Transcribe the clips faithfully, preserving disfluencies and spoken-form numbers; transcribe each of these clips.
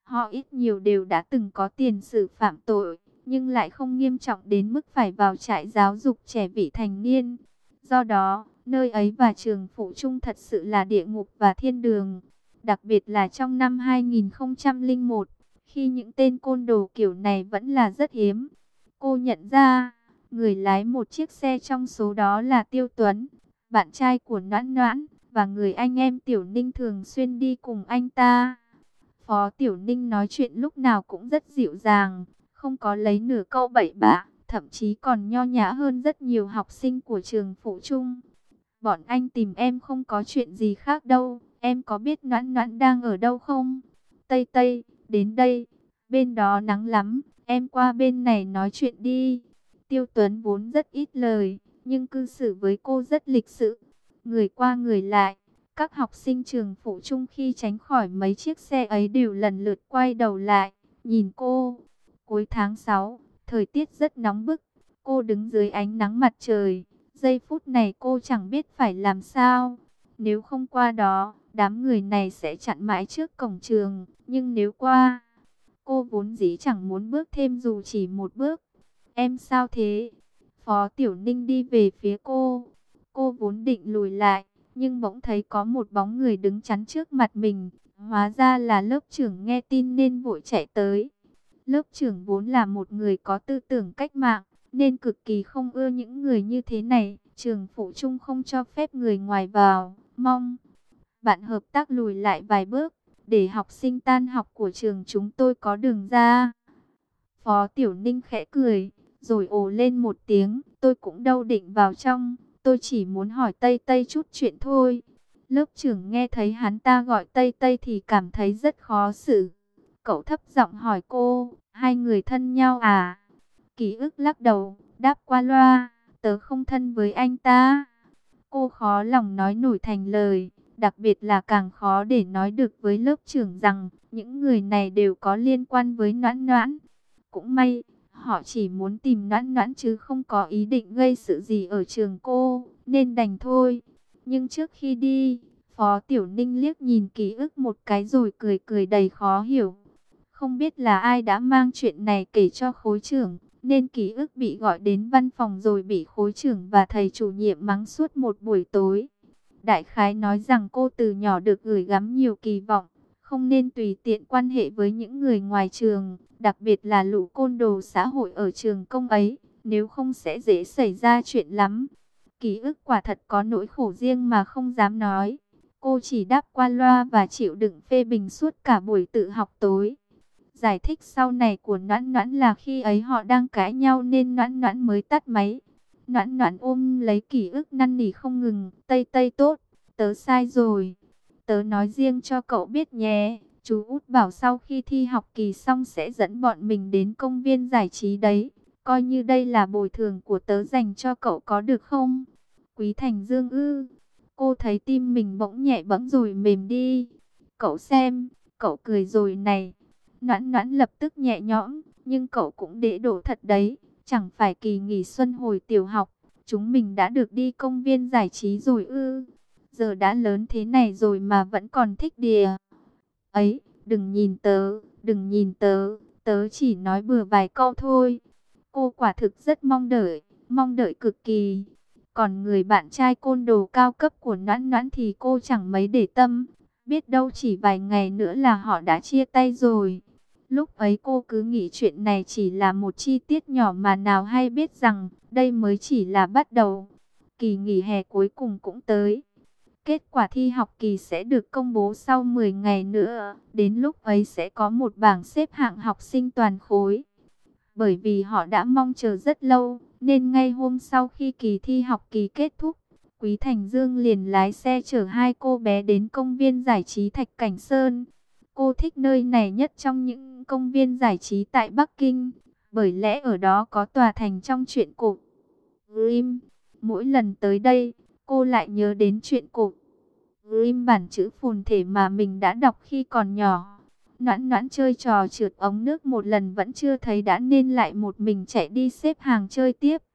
Họ ít nhiều đều đã từng có tiền sử phạm tội, nhưng lại không nghiêm trọng đến mức phải vào trại giáo dục trẻ vị thành niên. Do đó, nơi ấy và trường Phụ Trung thật sự là địa ngục và thiên đường. Đặc biệt là trong năm hai nghìn không trăm lẻ một, khi những tên côn đồ kiểu này vẫn là rất hiếm. Cô nhận ra, người lái một chiếc xe trong số đó là Tiêu Tuấn, bạn trai của Noãn Noãn, và người anh em Tiểu Ninh thường xuyên đi cùng anh ta. Phó Tiểu Ninh nói chuyện lúc nào cũng rất dịu dàng, không có lấy nửa câu bậy bạ, thậm chí còn nho nhã hơn rất nhiều học sinh của trường Phụ Trung. Bọn anh tìm em không có chuyện gì khác đâu, em có biết Noãn Noãn đang ở đâu không? Tây Tây, đến đây, bên đó nắng lắm, em qua bên này nói chuyện đi. Tiêu Tuấn vốn rất ít lời, nhưng cư xử với cô rất lịch sự, người qua người lại. Các học sinh trường Phụ Trung khi tránh khỏi mấy chiếc xe ấy đều lần lượt quay đầu lại, nhìn cô. Cuối tháng sáu, thời tiết rất nóng bức, cô đứng dưới ánh nắng mặt trời. Giây phút này cô chẳng biết phải làm sao. Nếu không qua đó, đám người này sẽ chặn mãi trước cổng trường. Nhưng nếu qua, cô vốn dĩ chẳng muốn bước thêm dù chỉ một bước. Em sao thế? Phó Tiểu Ninh đi về phía cô. Cô vốn định lùi lại, nhưng bỗng thấy có một bóng người đứng chắn trước mặt mình. Hóa ra là lớp trưởng nghe tin nên vội chạy tới. Lớp trưởng vốn là một người có tư tưởng cách mạng, nên cực kỳ không ưa những người như thế này. Trường Phụ Trung không cho phép người ngoài vào, mong bạn hợp tác lùi lại vài bước, để học sinh tan học của trường chúng tôi có đường ra. Phó Tiểu Ninh khẽ cười, rồi ồ lên một tiếng, tôi cũng đâu định vào trong, tôi chỉ muốn hỏi Tây Tây chút chuyện thôi. Lớp trưởng nghe thấy hắn ta gọi Tây Tây thì cảm thấy rất khó xử. Cậu thấp giọng hỏi cô, hai người thân nhau à? Ký ức lắc đầu, đáp qua loa, tớ không thân với anh ta. Cô khó lòng nói nổi thành lời, đặc biệt là càng khó để nói được với lớp trưởng rằng những người này đều có liên quan với Noãn Noãn. Cũng may, họ chỉ muốn tìm Noãn Noãn chứ không có ý định gây sự gì ở trường cô, nên đành thôi. Nhưng trước khi đi, Phó Tiểu Ninh liếc nhìn ký ức một cái rồi cười cười đầy khó hiểu. Không biết là ai đã mang chuyện này kể cho khối trưởng, nên ký ức bị gọi đến văn phòng rồi bị khối trưởng và thầy chủ nhiệm mắng suốt một buổi tối. Đại khái nói rằng cô từ nhỏ được gửi gắm nhiều kỳ vọng, không nên tùy tiện quan hệ với những người ngoài trường, đặc biệt là lũ côn đồ xã hội ở trường công ấy, nếu không sẽ dễ xảy ra chuyện lắm. Ký ức quả thật có nỗi khổ riêng mà không dám nói. Cô chỉ đáp qua loa và chịu đựng phê bình suốt cả buổi tự học tối. Giải thích sau này của Noãn Noãn là khi ấy họ đang cãi nhau nên Noãn Noãn mới tắt máy. Noãn Noãn ôm lấy ký ức năn nỉ không ngừng. Tây Tây tốt, tớ sai rồi. Tớ nói riêng cho cậu biết nhé. Chú Út bảo sau khi thi học kỳ xong sẽ dẫn bọn mình đến công viên giải trí đấy. Coi như đây là bồi thường của tớ dành cho cậu có được không? Quý Thành Dương ư. Cô thấy tim mình bỗng nhẹ bẫng rồi mềm đi. Cậu xem, cậu cười rồi này. Noãn Noãn lập tức nhẹ nhõm, nhưng cậu cũng đễ đổ thật đấy. Chẳng phải kỳ nghỉ xuân hồi tiểu học, chúng mình đã được đi công viên giải trí rồi ư? Giờ đã lớn thế này rồi mà vẫn còn thích đìa. Ấy, đừng nhìn tớ, đừng nhìn tớ, tớ chỉ nói bừa vài câu thôi. Cô quả thực rất mong đợi, mong đợi cực kỳ. Còn người bạn trai côn đồ cao cấp của Noãn Noãn thì cô chẳng mấy để tâm. Biết đâu chỉ vài ngày nữa là họ đã chia tay rồi. Lúc ấy cô cứ nghĩ chuyện này chỉ là một chi tiết nhỏ mà nào hay biết rằng đây mới chỉ là bắt đầu. Kỳ nghỉ hè cuối cùng cũng tới. Kết quả thi học kỳ sẽ được công bố sau mười ngày nữa. Đến lúc ấy sẽ có một bảng xếp hạng học sinh toàn khối. Bởi vì họ đã mong chờ rất lâu, nên ngay hôm sau khi kỳ thi học kỳ kết thúc, Quý Thành Dương liền lái xe chở hai cô bé đến công viên giải trí Thạch Cảnh Sơn. Cô thích nơi này nhất trong những công viên giải trí tại Bắc Kinh, bởi lẽ ở đó có tòa thành trong truyện cổ Grimm. Mỗi lần tới đây, cô lại nhớ đến truyện cổ Grimm bản chữ phồn thể mà mình đã đọc khi còn nhỏ. Noãn Noãn chơi trò trượt ống nước một lần vẫn chưa thấy đã nên lại một mình chạy đi xếp hàng chơi tiếp.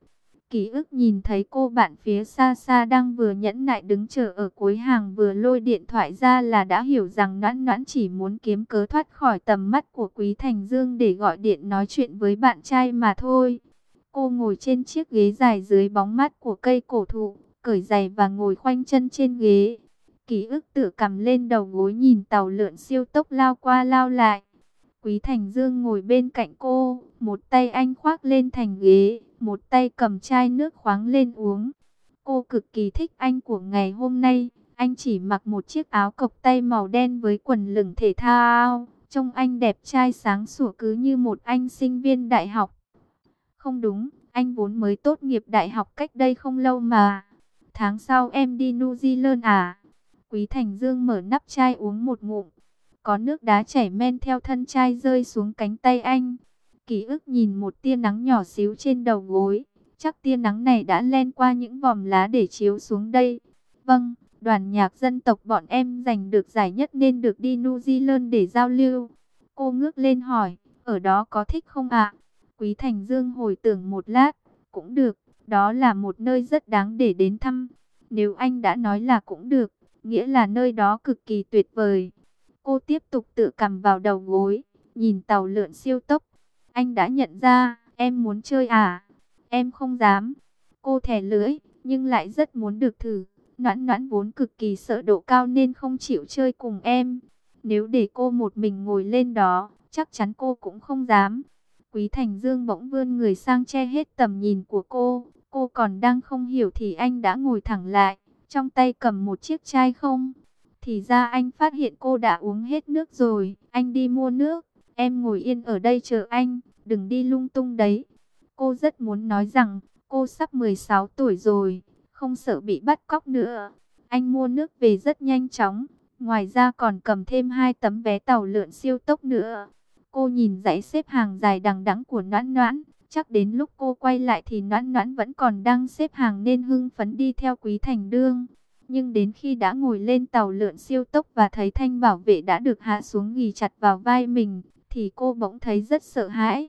Ký ức nhìn thấy cô bạn phía xa xa đang vừa nhẫn nại đứng chờ ở cuối hàng vừa lôi điện thoại ra là đã hiểu rằng Noãn Noãn chỉ muốn kiếm cớ thoát khỏi tầm mắt của Quý Thành Dương để gọi điện nói chuyện với bạn trai mà thôi. Cô ngồi trên chiếc ghế dài dưới bóng mát của cây cổ thụ, cởi giày và ngồi khoanh chân trên ghế. Ký ức tựa cằm lên đầu gối nhìn tàu lượn siêu tốc lao qua lao lại. Quý Thành Dương ngồi bên cạnh cô, một tay anh khoác lên thành ghế, một tay cầm chai nước khoáng lên uống. Cô cực kỳ thích anh của ngày hôm nay, anh chỉ mặc một chiếc áo cộc tay màu đen với quần lửng thể thao, trông anh đẹp trai sáng sủa cứ như một anh sinh viên đại học. Không đúng, anh vốn mới tốt nghiệp đại học cách đây không lâu mà. Tháng sau em đi New Zealand à? Quý Thành Dương mở nắp chai uống một ngụm. Có nước đá chảy men theo thân chai rơi xuống cánh tay anh. Ký ức nhìn một tia nắng nhỏ xíu trên đầu gối. Chắc tia nắng này đã len qua những vòm lá để chiếu xuống đây. Vâng, đoàn nhạc dân tộc bọn em giành được giải nhất nên được đi New Zealand để giao lưu. Cô ngước lên hỏi, ở đó có thích không ạ? Quý Thành Dương hồi tưởng một lát, cũng được, đó là một nơi rất đáng để đến thăm. Nếu anh đã nói là cũng được, nghĩa là nơi đó cực kỳ tuyệt vời. Cô tiếp tục tự cầm vào đầu gối, nhìn tàu lượn siêu tốc. Anh đã nhận ra, em muốn chơi à? Em không dám. Cô thè lưỡi, nhưng lại rất muốn được thử. Noãn Noãn vốn cực kỳ sợ độ cao nên không chịu chơi cùng em. Nếu để cô một mình ngồi lên đó, chắc chắn cô cũng không dám. Quý Thành Dương bỗng vươn người sang che hết tầm nhìn của cô. Cô còn đang không hiểu thì anh đã ngồi thẳng lại, trong tay cầm một chiếc chai không. Thì ra anh phát hiện cô đã uống hết nước rồi. Anh đi mua nước. Em ngồi yên ở đây chờ anh, đừng đi lung tung đấy. Cô rất muốn nói rằng cô sắp mười sáu tuổi rồi, không sợ bị bắt cóc nữa. Anh mua nước về rất nhanh chóng. Ngoài ra còn cầm thêm hai tấm vé tàu lượn siêu tốc nữa. Cô nhìn dãy xếp hàng dài đằng đẵng của Noãn Noãn. Chắc đến lúc cô quay lại thì Noãn Noãn vẫn còn đang xếp hàng nên hưng phấn đi theo Quý Thành Dương. Nhưng đến khi đã ngồi lên tàu lượn siêu tốc và thấy thanh bảo vệ đã được hạ xuống ghì chặt vào vai mình, thì cô bỗng thấy rất sợ hãi.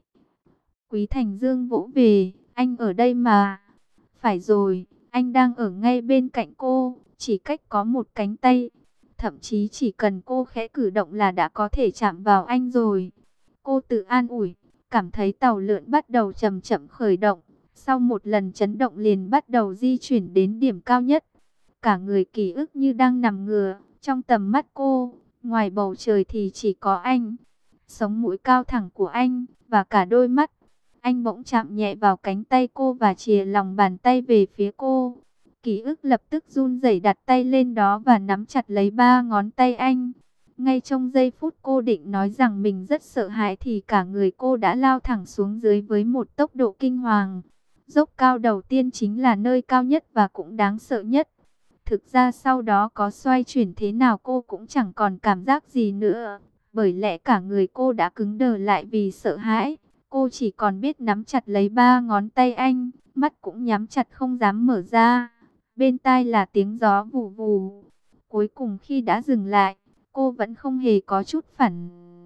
Quý Thành Dương vỗ về, anh ở đây mà. Phải rồi, anh đang ở ngay bên cạnh cô, chỉ cách có một cánh tay. Thậm chí chỉ cần cô khẽ cử động là đã có thể chạm vào anh rồi. Cô tự an ủi, cảm thấy tàu lượn bắt đầu chậm chậm khởi động. Sau một lần chấn động liền bắt đầu di chuyển đến điểm cao nhất. Cả người ký ức như đang nằm ngửa, trong tầm mắt cô, ngoài bầu trời thì chỉ có anh. Sống mũi cao thẳng của anh, và cả đôi mắt. Anh bỗng chạm nhẹ vào cánh tay cô và chìa lòng bàn tay về phía cô. Ký ức lập tức run rẩy đặt tay lên đó và nắm chặt lấy ba ngón tay anh. Ngay trong giây phút cô định nói rằng mình rất sợ hãi thì cả người cô đã lao thẳng xuống dưới với một tốc độ kinh hoàng. Dốc cao đầu tiên chính là nơi cao nhất và cũng đáng sợ nhất. Thực ra sau đó có xoay chuyển thế nào cô cũng chẳng còn cảm giác gì nữa. Bởi lẽ cả người cô đã cứng đờ lại vì sợ hãi. Cô chỉ còn biết nắm chặt lấy ba ngón tay anh, mắt cũng nhắm chặt không dám mở ra. Bên tai là tiếng gió vù vù. Cuối cùng khi đã dừng lại, cô vẫn không hề có chút phản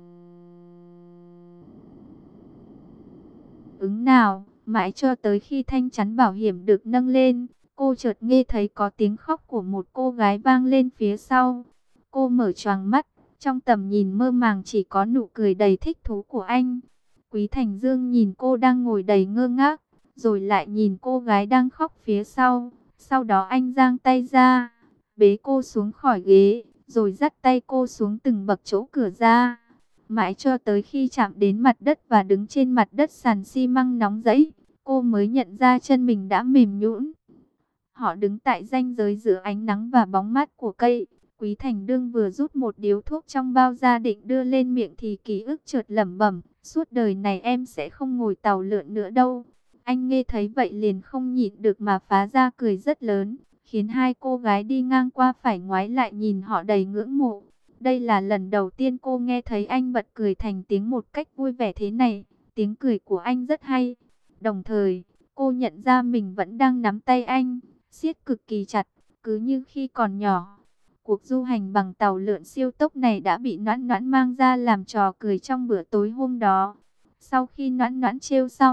ứng nào. Mãi cho tới khi thanh chắn bảo hiểm được nâng lên, cô chợt nghe thấy có tiếng khóc của một cô gái vang lên phía sau. Cô mở choàng mắt, trong tầm nhìn mơ màng chỉ có nụ cười đầy thích thú của anh. Quý Thành Dương nhìn cô đang ngồi đầy ngơ ngác, rồi lại nhìn cô gái đang khóc phía sau. Sau đó anh giang tay ra, bế cô xuống khỏi ghế, rồi dắt tay cô xuống từng bậc chỗ cửa ra. Mãi cho tới khi chạm đến mặt đất và đứng trên mặt đất sàn xi măng nóng rẫy, cô mới nhận ra chân mình đã mềm nhũn. Họ đứng tại ranh giới giữa ánh nắng và bóng mát của cây. Quý Thành Dương vừa rút một điếu thuốc trong bao ra định đưa lên miệng thì ký ức chợt lẩm bẩm, suốt đời này em sẽ không ngồi tàu lượn nữa đâu. Anh nghe thấy vậy liền không nhịn được mà phá ra cười rất lớn, khiến hai cô gái đi ngang qua phải ngoái lại nhìn họ đầy ngưỡng mộ. Đây là lần đầu tiên cô nghe thấy anh bật cười thành tiếng một cách vui vẻ thế này. Tiếng cười của anh rất hay. Đồng thời, cô nhận ra mình vẫn đang nắm tay anh, siết cực kỳ chặt, cứ như khi còn nhỏ. Cuộc du hành bằng tàu lượn siêu tốc này đã bị Noãn Noãn mang ra làm trò cười trong bữa tối hôm đó. Sau khi Noãn Noãn trêu xong,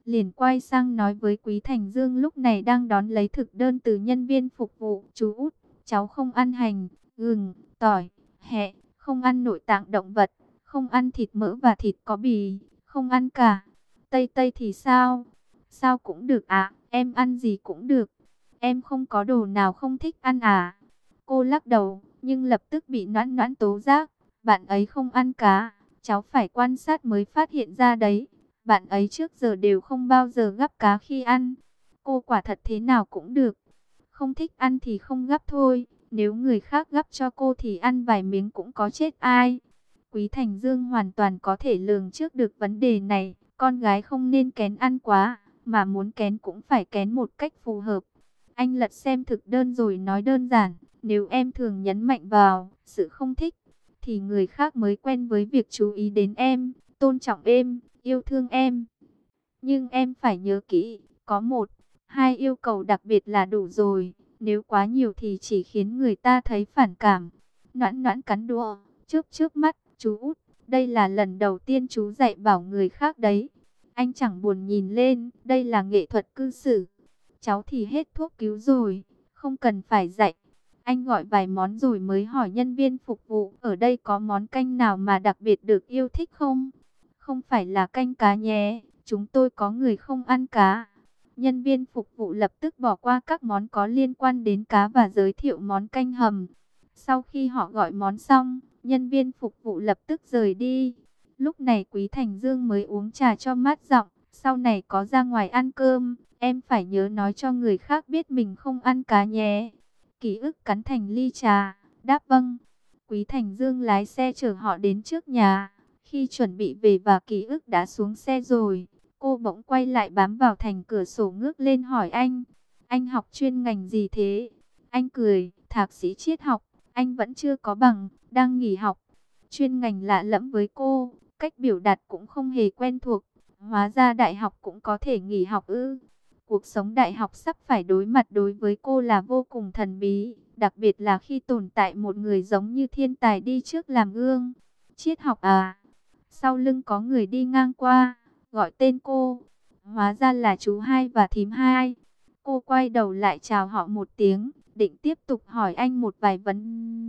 liền quay sang nói với Quý Thành Dương lúc này đang đón lấy thực đơn từ nhân viên phục vụ. Chú út, cháu không ăn hành, gừng, tỏi, hẹ, không ăn nội tạng động vật, không ăn thịt mỡ và thịt có bì, không ăn cả. Tây Tây thì sao? Sao cũng được ạ, em ăn gì cũng được. Em không có đồ nào không thích ăn à? Cô lắc đầu, nhưng lập tức bị Noãn Noãn tố giác. Bạn ấy không ăn cá, cháu phải quan sát mới phát hiện ra đấy. Bạn ấy trước giờ đều không bao giờ gắp cá khi ăn. Cô quả thật thế nào cũng được. Không thích ăn thì không gắp thôi. Nếu người khác gắp cho cô thì ăn vài miếng cũng có chết ai. Quý Thành Dương hoàn toàn có thể lường trước được vấn đề này. Con gái không nên kén ăn quá, mà muốn kén cũng phải kén một cách phù hợp. Anh lật xem thực đơn rồi nói đơn giản. Nếu em thường nhấn mạnh vào sự không thích, thì người khác mới quen với việc chú ý đến em, tôn trọng em, yêu thương em. Nhưng em phải nhớ kỹ, có một, hai yêu cầu đặc biệt là đủ rồi. Nếu quá nhiều thì chỉ khiến người ta thấy phản cảm. Noãn Noãn cắn đũa, chớp chớp mắt, chú út, đây là lần đầu tiên chú dạy bảo người khác đấy. Anh chẳng buồn nhìn lên, đây là nghệ thuật cư xử. Cháu thì hết thuốc cứu rồi, không cần phải dạy. Anh gọi vài món rồi mới hỏi nhân viên phục vụ, ở đây có món canh nào mà đặc biệt được yêu thích không? Không phải là canh cá nhé, chúng tôi có người không ăn cá. Nhân viên phục vụ lập tức bỏ qua các món có liên quan đến cá và giới thiệu món canh hầm. Sau khi họ gọi món xong, nhân viên phục vụ lập tức rời đi. Lúc này Quý Thành Dương mới uống trà cho mát giọng, sau này có ra ngoài ăn cơm, em phải nhớ nói cho người khác biết mình không ăn cá nhé. Ký ức cắn thành ly trà, đáp vâng. Quý Thành Dương lái xe chở họ đến trước nhà. Khi chuẩn bị về và Ký ức đã xuống xe rồi, cô bỗng quay lại bám vào thành cửa sổ ngước lên hỏi anh. Anh học chuyên ngành gì thế? Anh cười, thạc sĩ triết học. Anh vẫn chưa có bằng, đang nghỉ học. Chuyên ngành lạ lẫm với cô, cách biểu đạt cũng không hề quen thuộc. Hóa ra đại học cũng có thể nghỉ học ư? Cuộc sống đại học sắp phải đối mặt đối với cô là vô cùng thần bí, đặc biệt là khi tồn tại một người giống như thiên tài đi trước làm gương. Triết học à? Sau lưng có người đi ngang qua, gọi tên cô. Hóa ra là chú hai và thím hai. Cô quay đầu lại chào họ một tiếng, định tiếp tục hỏi anh một vài vấn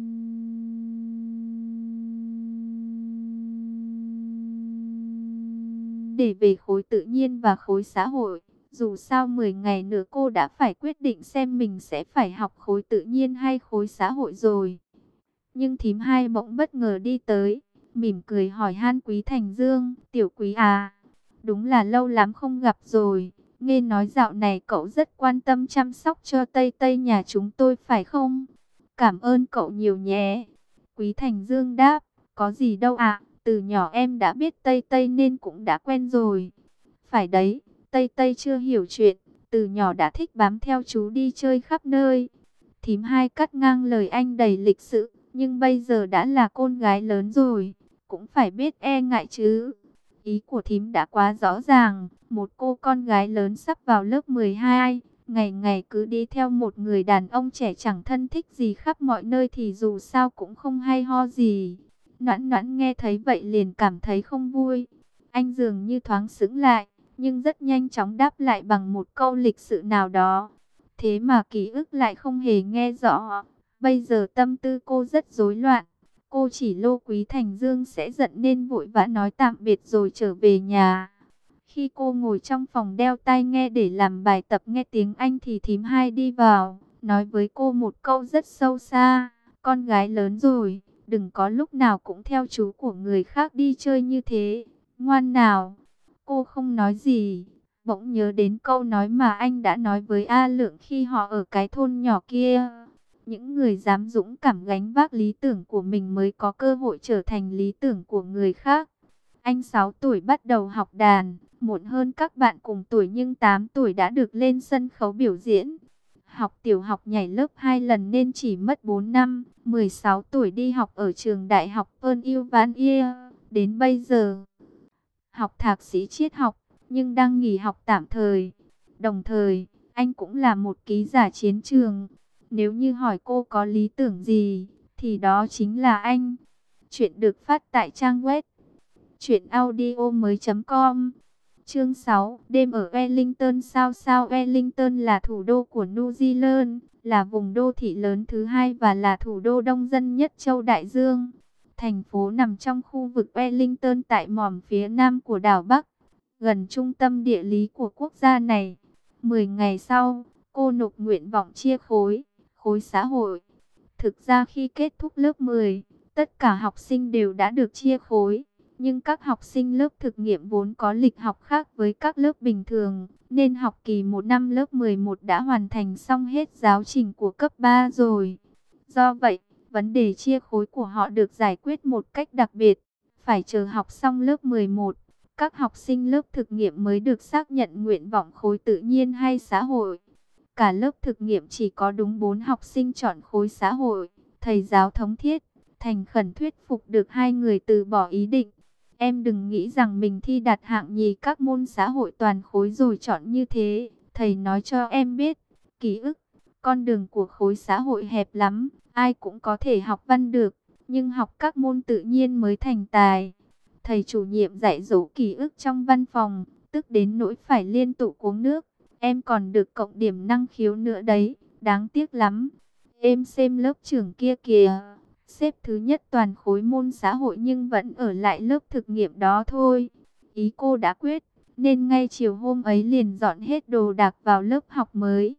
đề về khối tự nhiên và khối xã hội. Dù sao mười ngày nữa cô đã phải quyết định xem mình sẽ phải học khối tự nhiên hay khối xã hội rồi. Nhưng thím hai bỗng bất ngờ đi tới, mỉm cười hỏi han Quý Thành Dương, tiểu Quý à, đúng là lâu lắm không gặp rồi. Nghe nói dạo này cậu rất quan tâm chăm sóc cho Tây Tây nhà chúng tôi phải không? Cảm ơn cậu nhiều nhé. Quý Thành Dương đáp, có gì đâu ạ, từ nhỏ em đã biết Tây Tây nên cũng đã quen rồi. Phải đấy, Tây Tây chưa hiểu chuyện, từ nhỏ đã thích bám theo chú đi chơi khắp nơi. Thím hai cắt ngang lời anh đầy lịch sự, nhưng bây giờ đã là con gái lớn rồi, cũng phải biết e ngại chứ. Ý của thím đã quá rõ ràng, một cô con gái lớn sắp vào lớp mười hai, ngày ngày cứ đi theo một người đàn ông trẻ chẳng thân thích gì khắp mọi nơi thì dù sao cũng không hay ho gì. Noãn Noãn nghe thấy vậy liền cảm thấy không vui. Anh dường như thoáng sững lại, nhưng rất nhanh chóng đáp lại bằng một câu lịch sự nào đó. Thế mà Ký ức lại không hề nghe rõ. Bây giờ tâm tư cô rất rối loạn. Cô chỉ lo Quý Thành Dương sẽ giận nên vội vã nói tạm biệt rồi trở về nhà. Khi cô ngồi trong phòng đeo tai nghe để làm bài tập nghe tiếng Anh thì thím hai đi vào, nói với cô một câu rất sâu xa. Con gái lớn rồi, đừng có lúc nào cũng theo chú của người khác đi chơi như thế. Ngoan nào. Cô không nói gì, bỗng nhớ đến câu nói mà anh đã nói với A Lượng khi họ ở cái thôn nhỏ kia. Những người dám dũng cảm gánh vác lý tưởng của mình mới có cơ hội trở thành lý tưởng của người khác. Anh sáu tuổi bắt đầu học đàn, muộn hơn các bạn cùng tuổi nhưng tám tuổi đã được lên sân khấu biểu diễn. Học tiểu học nhảy lớp hai lần nên chỉ mất bốn năm, mười sáu tuổi đi học ở trường đại học Pennsylvania, đến bây giờ học thạc sĩ triết học, nhưng đang nghỉ học tạm thời. Đồng thời, anh cũng là một ký giả chiến trường. Nếu như hỏi cô có lý tưởng gì, thì đó chính là anh. Chuyện được phát tại trang web truyện audio mới chấm com. Chương sáu, đêm ở Wellington. Sao sao Wellington là thủ đô của New Zealand, là vùng đô thị lớn thứ hai và là thủ đô đông dân nhất châu Đại Dương. Thành phố nằm trong khu vực Wellington tại mỏm phía nam của đảo Bắc, gần trung tâm địa lý của quốc gia này. Mười ngày sau, cô nộp nguyện vọng chia khối, khối xã hội. Thực ra khi kết thúc lớp mười, tất cả học sinh đều đã được chia khối. Nhưng các học sinh lớp thực nghiệm vốn có lịch học khác với các lớp bình thường, nên học kỳ một năm lớp mười một đã hoàn thành xong hết giáo trình của cấp ba rồi. Do vậy, vấn đề chia khối của họ được giải quyết một cách đặc biệt. Phải chờ học xong lớp mười một, các học sinh lớp thực nghiệm mới được xác nhận nguyện vọng khối tự nhiên hay xã hội. Cả lớp thực nghiệm chỉ có đúng bốn học sinh chọn khối xã hội. Thầy giáo thống thiết, thành khẩn thuyết phục được hai người từ bỏ ý định. Em đừng nghĩ rằng mình thi đạt hạng nhì các môn xã hội toàn khối rồi chọn như thế. Thầy nói cho em biết, ký ức, con đường của khối xã hội hẹp lắm. Ai cũng có thể học văn được, nhưng học các môn tự nhiên mới thành tài. Thầy chủ nhiệm dạy dỗ ký ức trong văn phòng, tức đến nỗi phải liên tục uống nước. Em còn được cộng điểm năng khiếu nữa đấy, đáng tiếc lắm. Em xem lớp trưởng kia kìa, xếp thứ nhất toàn khối môn xã hội nhưng vẫn ở lại lớp thực nghiệm đó thôi. Ý cô đã quyết, nên ngay chiều hôm ấy liền dọn hết đồ đạc vào lớp học mới.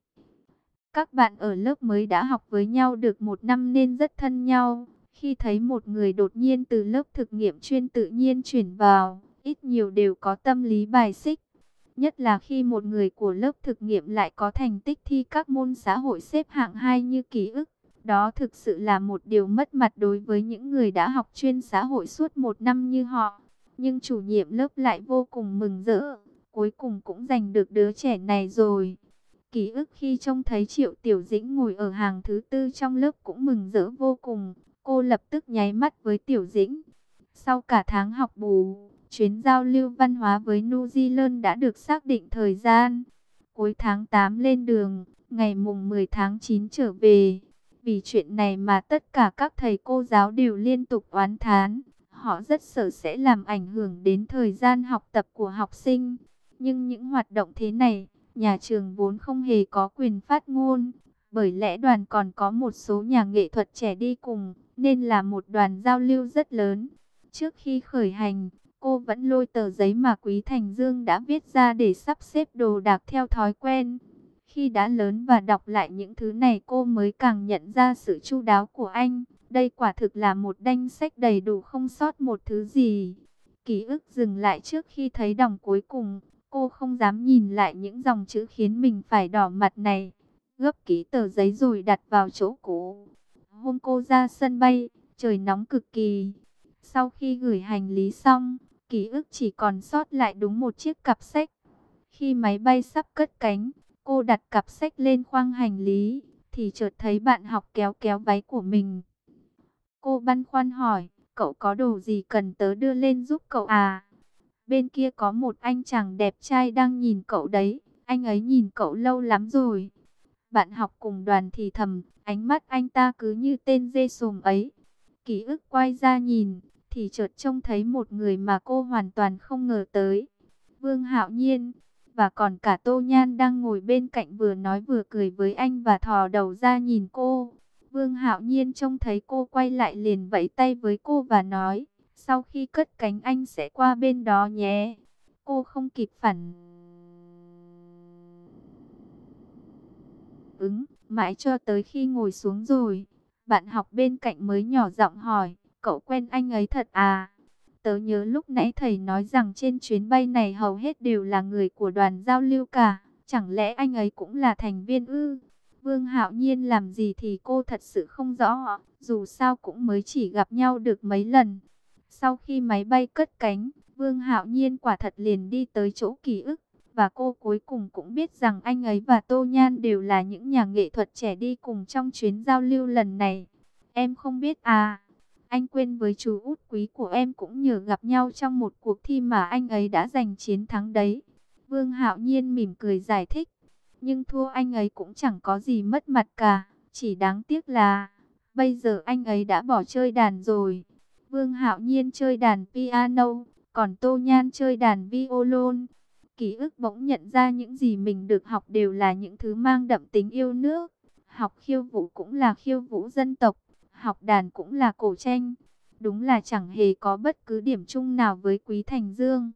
Các bạn ở lớp mới đã học với nhau được một năm nên rất thân nhau. Khi thấy một người đột nhiên từ lớp thực nghiệm chuyên tự nhiên chuyển vào, ít nhiều đều có tâm lý bài xích. Nhất là khi một người của lớp thực nghiệm lại có thành tích thi các môn xã hội xếp hạng hai như ký ức. Đó thực sự là một điều mất mặt đối với những người đã học chuyên xã hội suốt một năm như họ. Nhưng chủ nhiệm lớp lại vô cùng mừng rỡ, cuối cùng cũng giành được đứa trẻ này rồi. Ký ức khi trông thấy Triệu Tiểu Dĩnh ngồi ở hàng thứ tư trong lớp cũng mừng rỡ vô cùng. Cô lập tức nháy mắt với Tiểu Dĩnh. Sau cả tháng học bù, chuyến giao lưu văn hóa với New Zealand đã được xác định thời gian. Cuối tháng tám lên đường, ngày mùng mười tháng chín trở về. Vì chuyện này mà tất cả các thầy cô giáo đều liên tục oán thán. Họ rất sợ sẽ làm ảnh hưởng đến thời gian học tập của học sinh. Nhưng những hoạt động thế này, nhà trường vốn không hề có quyền phát ngôn. Bởi lẽ đoàn còn có một số nhà nghệ thuật trẻ đi cùng, nên là một đoàn giao lưu rất lớn. Trước khi khởi hành, cô vẫn lôi tờ giấy mà Quý Thành Dương đã viết ra để sắp xếp đồ đạc theo thói quen. Khi đã lớn và đọc lại những thứ này cô mới càng nhận ra sự chu đáo của anh. Đây quả thực là một danh sách đầy đủ không sót một thứ gì. Ký ức dừng lại trước khi thấy dòng cuối cùng. Cô không dám nhìn lại những dòng chữ khiến mình phải đỏ mặt này. Gấp kỹ tờ giấy rồi đặt vào chỗ cũ. Hôm cô ra sân bay, trời nóng cực kỳ. Sau khi gửi hành lý xong, ký ức chỉ còn sót lại đúng một chiếc cặp sách. Khi máy bay sắp cất cánh, cô đặt cặp sách lên khoang hành lý, thì chợt thấy bạn học kéo kéo váy của mình. Cô băn khoăn hỏi, cậu có đồ gì cần tớ đưa lên giúp cậu à? Bên kia có một anh chàng đẹp trai đang nhìn cậu đấy, anh ấy nhìn cậu lâu lắm rồi. Bạn học cùng đoàn thì thầm, ánh mắt anh ta cứ như tên dê sồm ấy. Ký ức quay ra nhìn, thì chợt trông thấy một người mà cô hoàn toàn không ngờ tới. Vương Hạo Nhiên, và còn cả Tô Nhan đang ngồi bên cạnh vừa nói vừa cười với anh và thò đầu ra nhìn cô. Vương Hạo Nhiên trông thấy cô quay lại liền vẫy tay với cô và nói, sau khi cất cánh anh sẽ qua bên đó nhé. Cô không kịp phản ứng, mãi cho tới khi ngồi xuống rồi. Bạn học bên cạnh mới nhỏ giọng hỏi, cậu quen anh ấy thật à? Tớ nhớ lúc nãy thầy nói rằng trên chuyến bay này hầu hết đều là người của đoàn giao lưu cả. Chẳng lẽ anh ấy cũng là thành viên ư? Vương Hạo Nhiên làm gì thì cô thật sự không rõ. Dù sao cũng mới chỉ gặp nhau được mấy lần. Sau khi máy bay cất cánh, Vương Hạo Nhiên quả thật liền đi tới chỗ ký ức. Và cô cuối cùng cũng biết rằng anh ấy và Tô Nhan đều là những nhà nghệ thuật trẻ đi cùng trong chuyến giao lưu lần này. Em không biết à? Anh quên với chú út quý của em cũng nhờ gặp nhau trong một cuộc thi mà anh ấy đã giành chiến thắng đấy. Vương Hạo Nhiên mỉm cười giải thích. Nhưng thua anh ấy cũng chẳng có gì mất mặt cả. Chỉ đáng tiếc là bây giờ anh ấy đã bỏ chơi đàn rồi. Vương Hạo Nhiên chơi đàn piano, còn Tô Nhan chơi đàn violon. Ký ức bỗng nhận ra những gì mình được học đều là những thứ mang đậm tính yêu nước. Học khiêu vũ cũng là khiêu vũ dân tộc, học đàn cũng là cổ tranh. Đúng là chẳng hề có bất cứ điểm chung nào với Quý Thành Dương.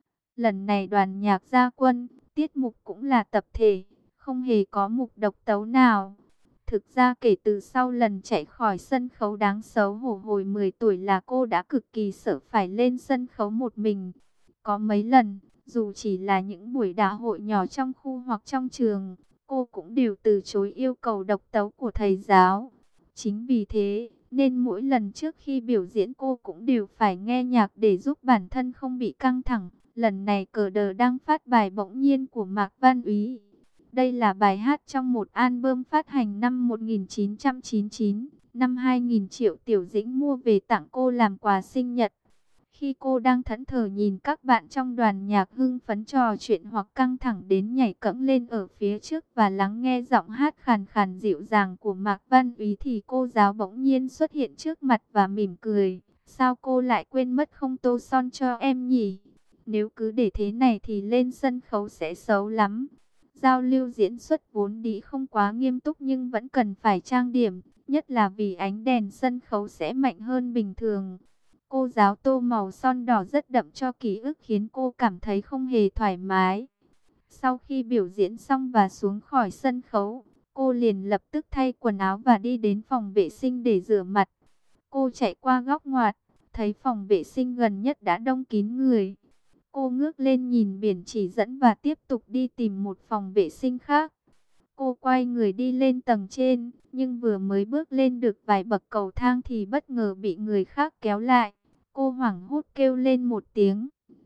Lần này đoàn nhạc ra quân, tiết mục cũng là tập thể, không hề có mục độc tấu nào. Thực ra kể từ sau lần chạy khỏi sân khấu đáng xấu hổ hồi mười tuổi là cô đã cực kỳ sợ phải lên sân khấu một mình. Có mấy lần, dù chỉ là những buổi đá hội nhỏ trong khu hoặc trong trường, cô cũng đều từ chối yêu cầu độc tấu của thầy giáo. Chính vì thế, nên mỗi lần trước khi biểu diễn cô cũng đều phải nghe nhạc để giúp bản thân không bị căng thẳng. Lần này cờ đờ đang phát bài Bỗng Nhiên của Mạc Văn Úy. Đây là bài hát trong một album phát hành năm một nghìn chín trăm chín mươi chín, năm hai nghìn Triệu Tiểu Dĩnh mua về tặng cô làm quà sinh nhật. Khi cô đang thẫn thờ nhìn các bạn trong đoàn nhạc hưng phấn trò chuyện hoặc căng thẳng đến nhảy cẫng lên ở phía trước và lắng nghe giọng hát khàn khàn dịu dàng của Mạc Văn Úy thì cô giáo bỗng nhiên xuất hiện trước mặt và mỉm cười. Sao cô lại quên mất không tô son cho em nhỉ? Nếu cứ để thế này thì lên sân khấu sẽ xấu lắm. Giao lưu diễn xuất vốn dĩ không quá nghiêm túc nhưng vẫn cần phải trang điểm, nhất là vì ánh đèn sân khấu sẽ mạnh hơn bình thường. Cô giáo tô màu son đỏ rất đậm cho ký ức khiến cô cảm thấy không hề thoải mái. Sau khi biểu diễn xong và xuống khỏi sân khấu, cô liền lập tức thay quần áo và đi đến phòng vệ sinh để rửa mặt. Cô chạy qua góc ngoặt, thấy phòng vệ sinh gần nhất đã đông kín người. Cô ngước lên nhìn biển chỉ dẫn và tiếp tục đi tìm một phòng vệ sinh khác. Cô quay người đi lên tầng trên, nhưng vừa mới bước lên được vài bậc cầu thang thì bất ngờ bị người khác kéo lại. Cô hoảng hốt kêu lên một tiếng.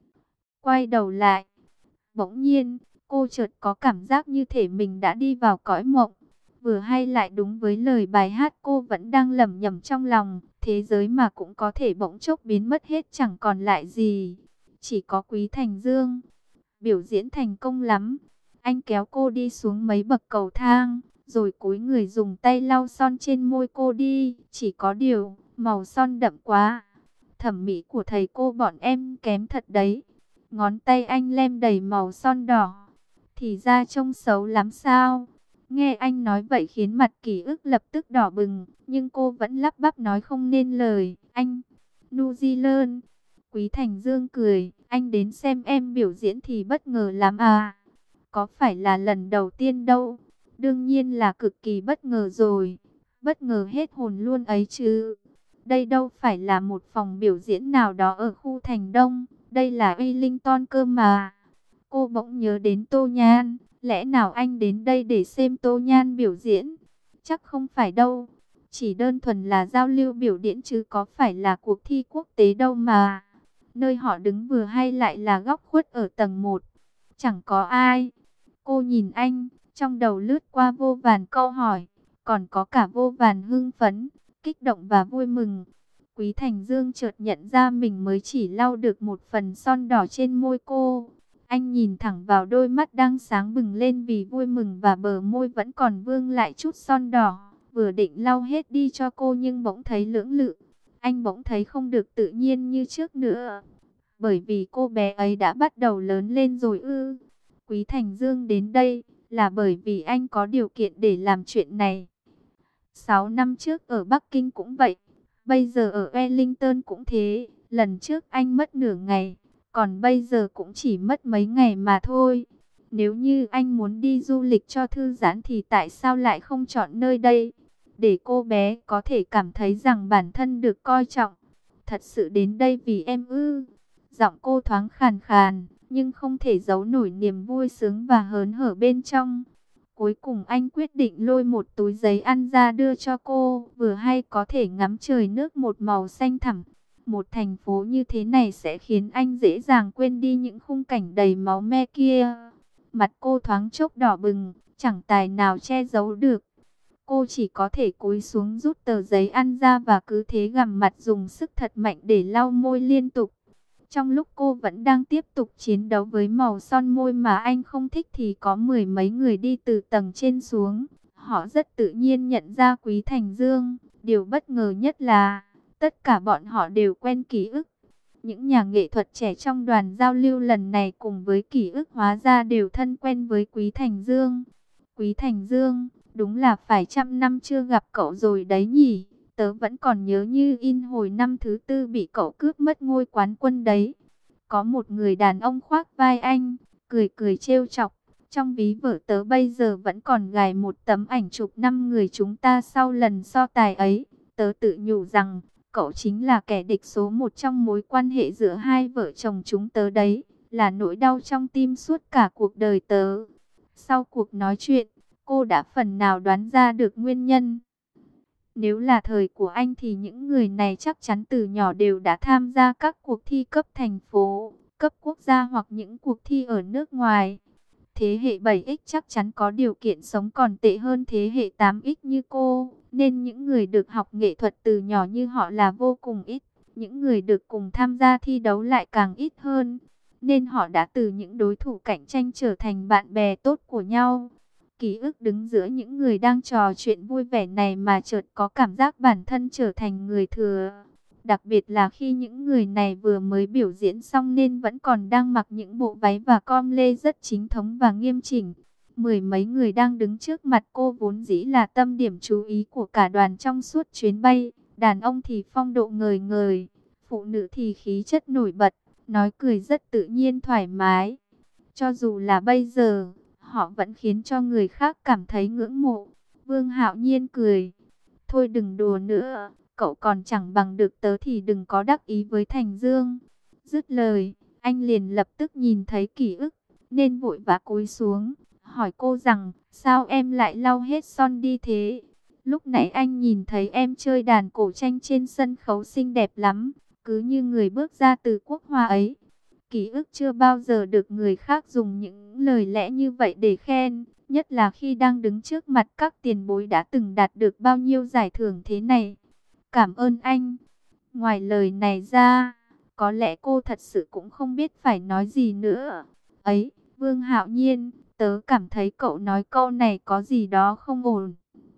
Quay đầu lại. Bỗng nhiên, cô chợt có cảm giác như thể mình đã đi vào cõi mộng. Vừa hay lại đúng với lời bài hát cô vẫn đang lẩm nhẩm trong lòng. Thế giới mà cũng có thể bỗng chốc biến mất hết chẳng còn lại gì. Chỉ có Quý Thành Dương. Biểu diễn thành công lắm. Anh kéo cô đi xuống mấy bậc cầu thang, rồi cúi người dùng tay lau son trên môi cô đi. Chỉ có điều, màu son đậm quá. Thẩm mỹ của thầy cô bọn em kém thật đấy. Ngón tay anh lem đầy màu son đỏ. Thì ra trông xấu lắm sao? Nghe anh nói vậy khiến mặt Ký ức lập tức đỏ bừng. Nhưng cô vẫn lắp bắp nói không nên lời. Anh, New Zealand. Quý Thành Dương cười. Anh đến xem em biểu diễn thì bất ngờ lắm à? Có phải là lần đầu tiên đâu? Đương nhiên là cực kỳ bất ngờ rồi. Bất ngờ hết hồn luôn ấy chứ. Đây đâu phải là một phòng biểu diễn nào đó ở khu Thành Đông. Đây là Wellington cơ mà. Cô bỗng nhớ đến Tô Nhan. Lẽ nào anh đến đây để xem Tô Nhan biểu diễn? Chắc không phải đâu. Chỉ đơn thuần là giao lưu biểu diễn chứ có phải là cuộc thi quốc tế đâu mà. Nơi họ đứng vừa hay lại là góc khuất ở tầng một. Chẳng có ai. Cô nhìn anh, trong đầu lướt qua vô vàn câu hỏi. Còn có cả vô vàn hưng phấn, kích động và vui mừng. Quý Thành Dương chợt nhận ra mình mới chỉ lau được một phần son đỏ trên môi cô. Anh nhìn thẳng vào đôi mắt đang sáng bừng lên vì vui mừng và bờ môi vẫn còn vương lại chút son đỏ. Vừa định lau hết đi cho cô nhưng bỗng thấy lưỡng lự. Anh bỗng thấy không được tự nhiên như trước nữa. Bởi vì cô bé ấy đã bắt đầu lớn lên rồi ư. Quý Thành Dương đến đây là bởi vì anh có điều kiện để làm chuyện này. Sáu năm trước ở Bắc Kinh cũng vậy. Bây giờ ở Wellington cũng thế. Lần trước anh mất nửa ngày. Còn bây giờ cũng chỉ mất mấy ngày mà thôi. Nếu như anh muốn đi du lịch cho thư giãn thì tại sao lại không chọn nơi đây? Để cô bé có thể cảm thấy rằng bản thân được coi trọng. Thật sự đến đây vì em ư? Giọng cô thoáng khàn khàn, nhưng không thể giấu nổi niềm vui sướng và hớn hở bên trong. Cuối cùng anh quyết định lôi một túi giấy ăn ra đưa cho cô. Vừa hay có thể ngắm trời nước một màu xanh thẳm. Một thành phố như thế này sẽ khiến anh dễ dàng quên đi những khung cảnh đầy máu me kia. Mặt cô thoáng chốc đỏ bừng, chẳng tài nào che giấu được. Cô chỉ có thể cúi xuống rút tờ giấy ăn ra và cứ thế gằm mặt dùng sức thật mạnh để lau môi liên tục. Trong lúc cô vẫn đang tiếp tục chiến đấu với màu son môi mà anh không thích thì có mười mấy người đi từ tầng trên xuống. Họ rất tự nhiên nhận ra Quý Thành Dương. Điều bất ngờ nhất là tất cả bọn họ đều quen ký ức. Những nhà nghệ thuật trẻ trong đoàn giao lưu lần này cùng với Kỷ Ức hóa ra đều thân quen với Quý Thành Dương. Quý Thành Dương, đúng là phải trăm năm chưa gặp cậu rồi đấy nhỉ. Tớ vẫn còn nhớ như in hồi năm thứ tư bị cậu cướp mất ngôi quán quân đấy. Có một người đàn ông khoác vai anh, cười cười trêu chọc. Trong ví vở tớ bây giờ vẫn còn gài một tấm ảnh chụp năm người chúng ta sau lần so tài ấy. Tớ tự nhủ rằng, cậu chính là kẻ địch số một trong mối quan hệ giữa hai vợ chồng chúng tớ đấy. Là nỗi đau trong tim suốt cả cuộc đời tớ. Sau cuộc nói chuyện, cô đã phần nào đoán ra được nguyên nhân. Nếu là thời của anh thì những người này chắc chắn từ nhỏ đều đã tham gia các cuộc thi cấp thành phố, cấp quốc gia hoặc những cuộc thi ở nước ngoài. Thế hệ bảy x chắc chắn có điều kiện sống còn tệ hơn thế hệ tám x như cô, nên những người được học nghệ thuật từ nhỏ như họ là vô cùng ít. Những người được cùng tham gia thi đấu lại càng ít hơn, nên họ đã từ những đối thủ cạnh tranh trở thành bạn bè tốt của nhau. Ký ức đứng giữa những người đang trò chuyện vui vẻ này mà chợt có cảm giác bản thân trở thành người thừa. Đặc biệt là khi những người này vừa mới biểu diễn xong nên vẫn còn đang mặc những bộ váy và com lê rất chính thống và nghiêm chỉnh. Mười mấy người đang đứng trước mặt cô vốn dĩ là tâm điểm chú ý của cả đoàn trong suốt chuyến bay. Đàn ông thì phong độ ngời ngời, phụ nữ thì khí chất nổi bật, nói cười rất tự nhiên thoải mái. Cho dù là bây giờ, họ vẫn khiến cho người khác cảm thấy ngưỡng mộ. Vương Hạo Nhiên cười. Thôi đừng đùa nữa, cậu còn chẳng bằng được tớ thì đừng có đắc ý với Thành Dương. Dứt lời, anh liền lập tức nhìn thấy Kỷ Ức, nên vội vã cúi xuống, hỏi cô rằng, sao em lại lau hết son đi thế? Lúc nãy anh nhìn thấy em chơi đàn cổ tranh trên sân khấu xinh đẹp lắm, cứ như người bước ra từ quốc hoa ấy. Kỷ Ức chưa bao giờ được người khác dùng những lời lẽ như vậy để khen, nhất là khi đang đứng trước mặt các tiền bối đã từng đạt được bao nhiêu giải thưởng thế này. Cảm ơn anh. Ngoài lời này ra, có lẽ cô thật sự cũng không biết phải nói gì nữa. Ấy, Vương Hạo Nhiên, tớ cảm thấy cậu nói câu này có gì đó không ổn.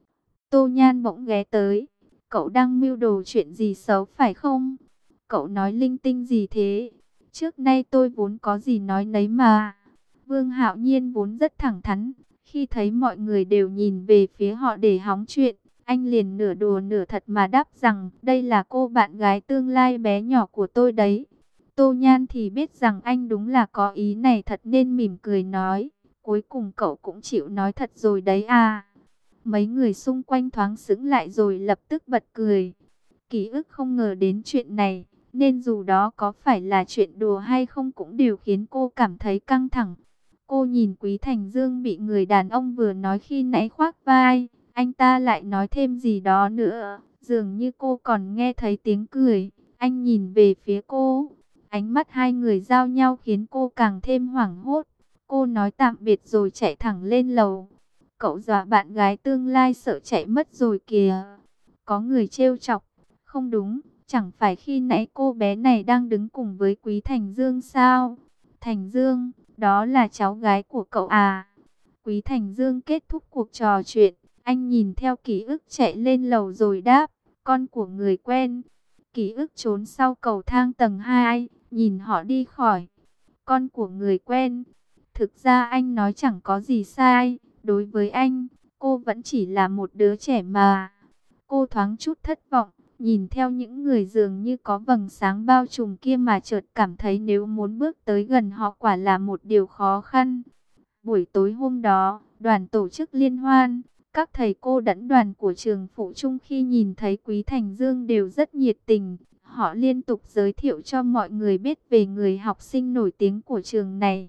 Tô Nhan bỗng ghé tới. Cậu đang mưu đồ chuyện gì xấu phải không? Cậu nói linh tinh gì thế? Trước nay tôi vốn có gì nói nấy mà. Vương Hạo Nhiên vốn rất thẳng thắn. Khi thấy mọi người đều nhìn về phía họ để hóng chuyện, anh liền nửa đùa nửa thật mà đáp rằng đây là cô bạn gái tương lai bé nhỏ của tôi đấy. Tô Nhan thì biết rằng anh đúng là có ý này thật nên mỉm cười nói. Cuối cùng cậu cũng chịu nói thật rồi đấy à. Mấy người xung quanh thoáng sững lại rồi lập tức bật cười. Ký Ức không ngờ đến chuyện này, nên dù đó có phải là chuyện đùa hay không cũng đều khiến cô cảm thấy căng thẳng. Cô nhìn Quý Thành Dương bị người đàn ông vừa nói khi nãy khoác vai, anh ta lại nói thêm gì đó nữa, dường như cô còn nghe thấy tiếng cười. Anh nhìn về phía cô, ánh mắt hai người giao nhau khiến cô càng thêm hoảng hốt. Cô nói tạm biệt rồi chạy thẳng lên lầu. Cậu dọa bạn gái tương lai sợ chạy mất rồi kìa. Có người trêu chọc. Không đúng, chẳng phải khi nãy cô bé này đang đứng cùng với Quý Thành Dương sao? Thành Dương, đó là cháu gái của cậu à? Quý Thành Dương kết thúc cuộc trò chuyện, anh nhìn theo Ký Ức chạy lên lầu rồi đáp, con của người quen. Ký Ức trốn sau cầu thang tầng hai, nhìn họ đi khỏi. Con của người quen. Thực ra anh nói chẳng có gì sai, đối với anh, cô vẫn chỉ là một đứa trẻ mà. Cô thoáng chút thất vọng, nhìn theo những người dường như có vầng sáng bao trùm kia mà chợt cảm thấy nếu muốn bước tới gần họ quả là một điều khó khăn. Buổi tối hôm đó, đoàn tổ chức liên hoan, các thầy cô dẫn đoàn của trường Phụ Trung khi nhìn thấy Quý Thành Dương đều rất nhiệt tình. Họ liên tục giới thiệu cho mọi người biết về người học sinh nổi tiếng của trường này.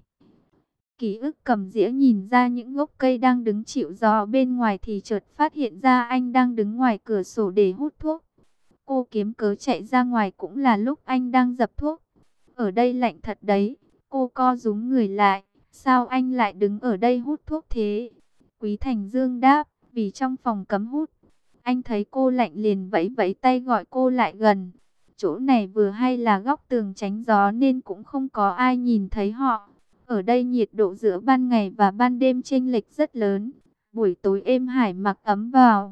Ký Ức cầm dĩa nhìn ra những gốc cây đang đứng chịu gió bên ngoài thì chợt phát hiện ra anh đang đứng ngoài cửa sổ để hút thuốc. Cô kiếm cớ chạy ra ngoài cũng là lúc anh đang dập thuốc. Ở đây lạnh thật đấy. Cô co rúm người lại. Sao anh lại đứng ở đây hút thuốc thế? Quý Thành Dương đáp, vì trong phòng cấm hút. Anh thấy cô lạnh liền vẫy vẫy tay gọi cô lại gần. Chỗ này vừa hay là góc tường tránh gió nên cũng không có ai nhìn thấy họ. Ở đây nhiệt độ giữa ban ngày và ban đêm chênh lệch rất lớn. Buổi tối êm hải mặc ấm vào.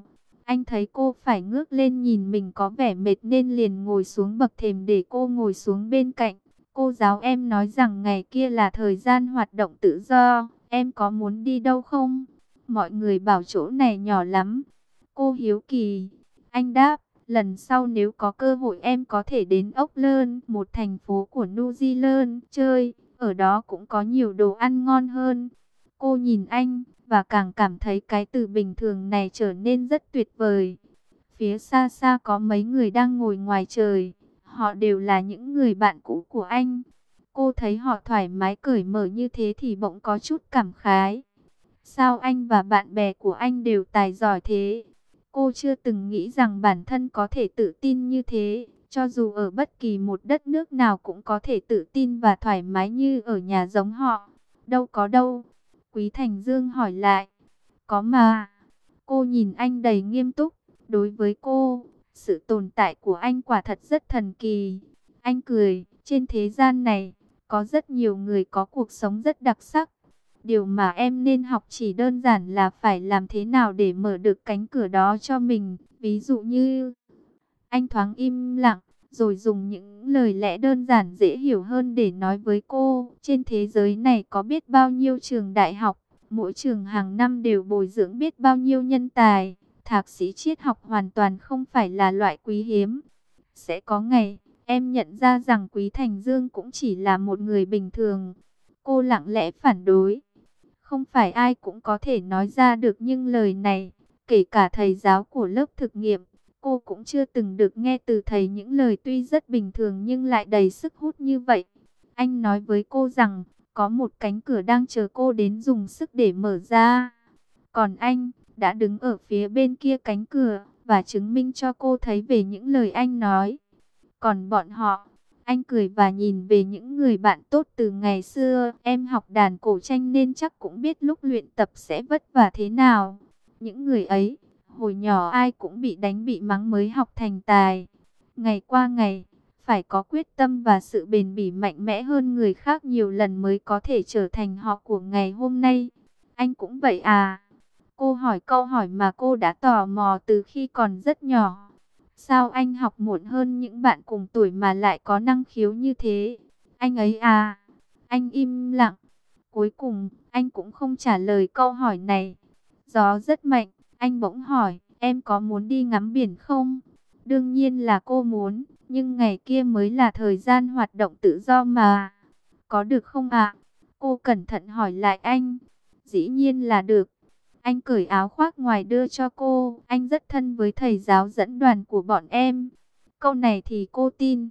Anh thấy cô phải ngước lên nhìn mình có vẻ mệt nên liền ngồi xuống bậc thềm để cô ngồi xuống bên cạnh. Cô giáo em nói rằng ngày kia là thời gian hoạt động tự do, em có muốn đi đâu không? Mọi người bảo chỗ này nhỏ lắm. Cô hiếu kỳ. Anh đáp, lần sau nếu có cơ hội em có thể đến Auckland, một thành phố của New Zealand, chơi. Ở đó cũng có nhiều đồ ăn ngon hơn. Cô nhìn anh, và càng cảm thấy cái từ bình thường này trở nên rất tuyệt vời. Phía xa xa có mấy người đang ngồi ngoài trời. Họ đều là những người bạn cũ của anh. Cô thấy họ thoải mái cởi mở như thế thì bỗng có chút cảm khái. Sao anh và bạn bè của anh đều tài giỏi thế? Cô chưa từng nghĩ rằng bản thân có thể tự tin như thế. Cho dù ở bất kỳ một đất nước nào cũng có thể tự tin và thoải mái như ở nhà giống họ. Đâu có đâu. Quý Thành Dương hỏi lại. Có mà. Cô nhìn anh đầy nghiêm túc. Đối với cô, sự tồn tại của anh quả thật rất thần kỳ. Anh cười, trên thế gian này, có rất nhiều người có cuộc sống rất đặc sắc. Điều mà em nên học chỉ đơn giản là phải làm thế nào để mở được cánh cửa đó cho mình. Ví dụ như, anh thoáng im lặng, rồi dùng những lời lẽ đơn giản dễ hiểu hơn để nói với cô. Trên thế giới này có biết bao nhiêu trường đại học, mỗi trường hàng năm đều bồi dưỡng biết bao nhiêu nhân tài. Thạc sĩ triết học hoàn toàn không phải là loại quý hiếm. Sẽ có ngày, em nhận ra rằng Quý Thành Dương cũng chỉ là một người bình thường. Cô lặng lẽ phản đối. Không phải ai cũng có thể nói ra được những lời này, kể cả thầy giáo của lớp thực nghiệm. Cô cũng chưa từng được nghe từ thầy những lời tuy rất bình thường nhưng lại đầy sức hút như vậy. Anh nói với cô rằng, có một cánh cửa đang chờ cô đến dùng sức để mở ra. Còn anh, đã đứng ở phía bên kia cánh cửa, và chứng minh cho cô thấy về những lời anh nói. Còn bọn họ, anh cười và nhìn về những người bạn tốt từ ngày xưa. Em học đàn cổ tranh nên chắc cũng biết lúc luyện tập sẽ vất vả thế nào. Những người ấy, hồi nhỏ ai cũng bị đánh bị mắng mới học thành tài. Ngày qua ngày, phải có quyết tâm và sự bền bỉ mạnh mẽ hơn người khác nhiều lần mới có thể trở thành họ của ngày hôm nay. Anh cũng vậy à? Cô hỏi câu hỏi mà cô đã tò mò từ khi còn rất nhỏ. Sao anh học muộn hơn những bạn cùng tuổi mà lại có năng khiếu như thế? Anh ấy à? Anh im lặng. Cuối cùng, anh cũng không trả lời câu hỏi này. Gió rất mạnh, anh bỗng hỏi, em có muốn đi ngắm biển không? Đương nhiên là cô muốn, nhưng ngày kia mới là thời gian hoạt động tự do mà. Có được không ạ? Cô cẩn thận hỏi lại anh. Dĩ nhiên là được. Anh cởi áo khoác ngoài đưa cho cô. Anh rất thân với thầy giáo dẫn đoàn của bọn em. Câu này thì cô tin.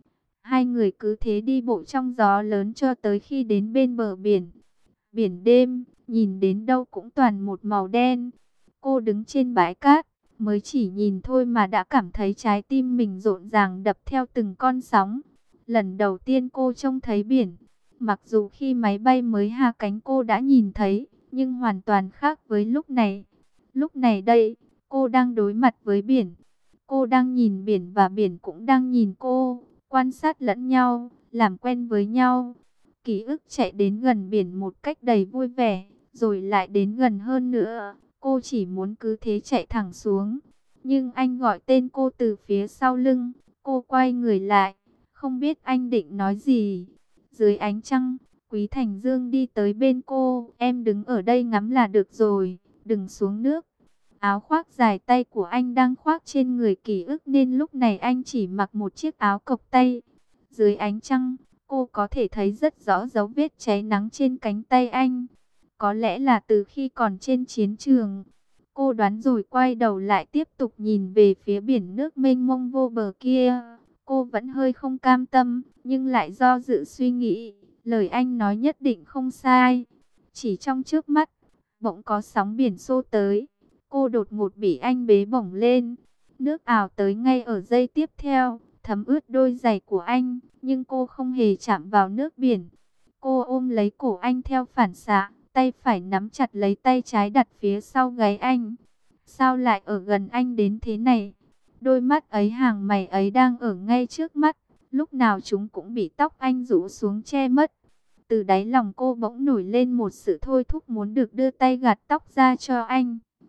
Hai người cứ thế đi bộ trong gió lớn cho tới khi đến bên bờ biển. Biển đêm, nhìn đến đâu cũng toàn một màu đen. Cô đứng trên bãi cát, mới chỉ nhìn thôi mà đã cảm thấy trái tim mình rộn ràng đập theo từng con sóng. Lần đầu tiên cô trông thấy biển, mặc dù khi máy bay mới hạ cánh cô đã nhìn thấy, nhưng hoàn toàn khác với lúc này. Lúc này đây, cô đang đối mặt với biển. Cô đang nhìn biển và biển cũng đang nhìn cô, quan sát lẫn nhau, làm quen với nhau. Ký ức chạy đến gần biển một cách đầy vui vẻ, rồi lại đến gần hơn nữa. Cô chỉ muốn cứ thế chạy thẳng xuống. Nhưng anh gọi tên cô từ phía sau lưng. Cô quay người lại, không biết anh định nói gì. Dưới ánh trăng, Quý Thành Dương đi tới bên cô. Em đứng ở đây ngắm là được rồi, đừng xuống nước. Áo khoác dài tay của anh đang khoác trên người Ký ức nên lúc này anh chỉ mặc một chiếc áo cộc tay. Dưới ánh trăng, cô có thể thấy rất rõ dấu vết cháy nắng trên cánh tay anh. Có lẽ là từ khi còn trên chiến trường. Cô đoán rồi quay đầu lại tiếp tục nhìn về phía biển nước mênh mông vô bờ kia. Cô vẫn hơi không cam tâm, nhưng lại do dự suy nghĩ. Lời anh nói nhất định không sai. Chỉ trong trước mắt, bỗng có sóng biển xô tới. Cô đột ngột bị anh bế bổng lên. Nước ào tới ngay ở giây tiếp theo, thấm ướt đôi giày của anh. Nhưng cô không hề chạm vào nước biển. Cô ôm lấy cổ anh theo phản xạ, tay phải nắm chặt lấy tay trái đặt phía sau gáy anh. Sao lại ở gần anh đến thế này? Đôi mắt ấy hàng mày ấy đang ở ngay trước mắt. Lúc nào chúng cũng bị tóc anh rũ xuống che mất. Từ đáy lòng cô bỗng nổi lên một sự thôi thúc muốn được đưa tay gạt tóc ra cho anh.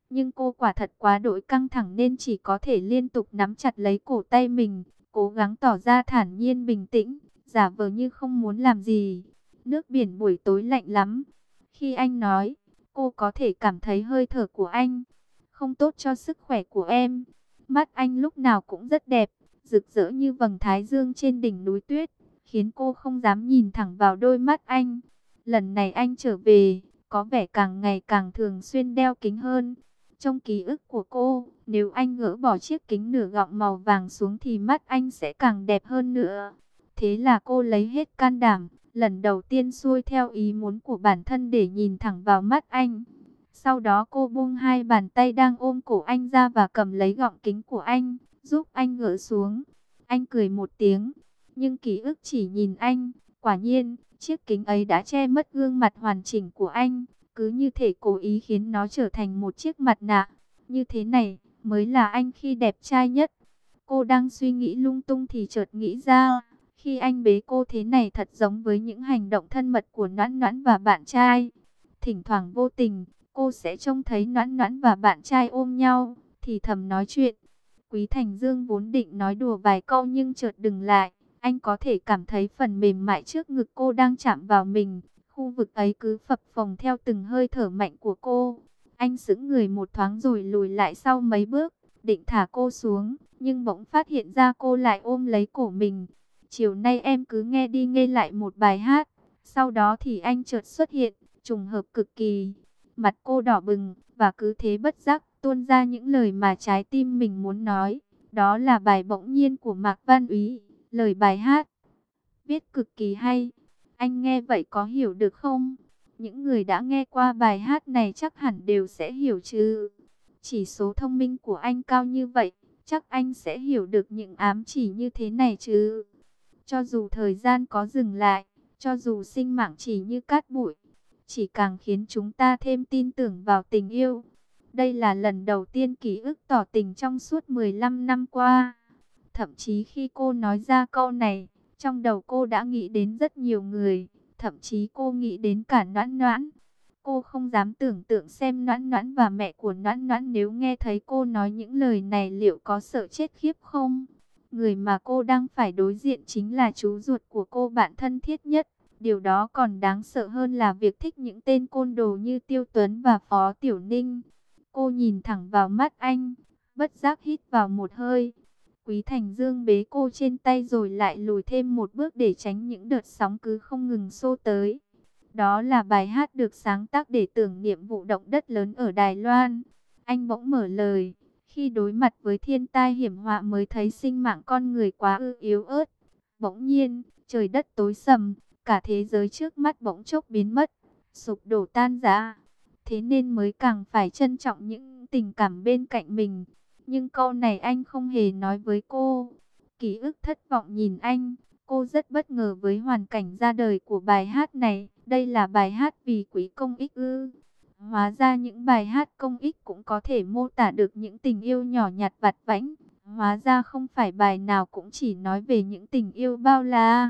Nhưng cô quả thật quá đỗi căng thẳng nên chỉ có thể liên tục nắm chặt lấy cổ tay mình, cố gắng tỏ ra thản nhiên bình tĩnh, giả vờ như không muốn làm gì. Nước biển buổi tối lạnh lắm. Khi anh nói, cô có thể cảm thấy hơi thở của anh không tốt cho sức khỏe của em. Mắt anh lúc nào cũng rất đẹp, rực rỡ như vầng thái dương trên đỉnh núi tuyết, khiến cô không dám nhìn thẳng vào đôi mắt anh. Lần này anh trở về, có vẻ càng ngày càng thường xuyên đeo kính hơn. Trong ký ức của cô, nếu anh gỡ bỏ chiếc kính nửa gọng màu vàng xuống thì mắt anh sẽ càng đẹp hơn nữa. Thế là cô lấy hết can đảm, lần đầu tiên xuôi theo ý muốn của bản thân để nhìn thẳng vào mắt anh. Sau đó cô buông hai bàn tay đang ôm cổ anh ra và cầm lấy gọng kính của anh, giúp anh gỡ xuống. Anh cười một tiếng, nhưng ký ức chỉ nhìn anh. Quả nhiên, chiếc kính ấy đã che mất gương mặt hoàn chỉnh của anh, cứ như thể cố ý khiến nó trở thành một chiếc mặt nạ. Như thế này mới là anh khi đẹp trai nhất. Cô đang suy nghĩ lung tung thì chợt nghĩ ra, khi anh bế cô thế này thật giống với những hành động thân mật của Noãn Noãn và bạn trai. Thỉnh thoảng vô tình, cô sẽ trông thấy Noãn Noãn và bạn trai ôm nhau, thì thầm nói chuyện. Quý Thành Dương vốn định nói đùa vài câu nhưng chợt dừng lại. Anh có thể cảm thấy phần mềm mại trước ngực cô đang chạm vào mình. Khu vực ấy cứ phập phồng theo từng hơi thở mạnh của cô. Anh sững người một thoáng rồi lùi lại sau mấy bước, định thả cô xuống, nhưng bỗng phát hiện ra cô lại ôm lấy cổ mình. Chiều nay em cứ nghe đi nghe lại một bài hát. Sau đó thì anh chợt xuất hiện, trùng hợp cực kỳ. Mặt cô đỏ bừng, và cứ thế bất giác tuôn ra những lời mà trái tim mình muốn nói. Đó là bài Bỗng Nhiên của Mạc Văn Úy. Lời bài hát viết cực kỳ hay. Anh nghe vậy có hiểu được không? Những người đã nghe qua bài hát này chắc hẳn đều sẽ hiểu chứ. Chỉ số thông minh của anh cao như vậy, chắc anh sẽ hiểu được những ám chỉ như thế này chứ. Cho dù thời gian có dừng lại, cho dù sinh mạng chỉ như cát bụi, chỉ càng khiến chúng ta thêm tin tưởng vào tình yêu. Đây là lần đầu tiên ký ức tỏ tình trong suốt mười lăm năm qua. Thậm chí khi cô nói ra câu này, trong đầu cô đã nghĩ đến rất nhiều người. Thậm chí cô nghĩ đến cả Noãn Noãn. Cô không dám tưởng tượng xem Noãn Noãn và mẹ của Noãn Noãn nếu nghe thấy cô nói những lời này liệu có sợ chết khiếp không? Người mà cô đang phải đối diện chính là chú ruột của cô, bạn thân thiết nhất. Điều đó còn đáng sợ hơn là việc thích những tên côn đồ như Tiêu Tuấn và Phó Tiểu Ninh. Cô nhìn thẳng vào mắt anh, bất giác hít vào một hơi. Quý Thành Dương bế cô trên tay rồi lại lùi thêm một bước để tránh những đợt sóng cứ không ngừng xô tới. Đó là bài hát được sáng tác để tưởng niệm vụ động đất lớn ở Đài Loan. Anh bỗng mở lời, khi đối mặt với thiên tai hiểm họa mới thấy sinh mạng con người quá ư yếu ớt. Bỗng nhiên, trời đất tối sầm, cả thế giới trước mắt bỗng chốc biến mất, sụp đổ tan rã. Thế nên mới càng phải trân trọng những tình cảm bên cạnh mình. Nhưng câu này anh không hề nói với cô. Ký ức thất vọng nhìn anh. Cô rất bất ngờ với hoàn cảnh ra đời của bài hát này. Đây là bài hát vì quý công ích ư? Hóa ra những bài hát công ích cũng có thể mô tả được những tình yêu nhỏ nhặt vặt vãnh. Hóa ra không phải bài nào cũng chỉ nói về những tình yêu bao la.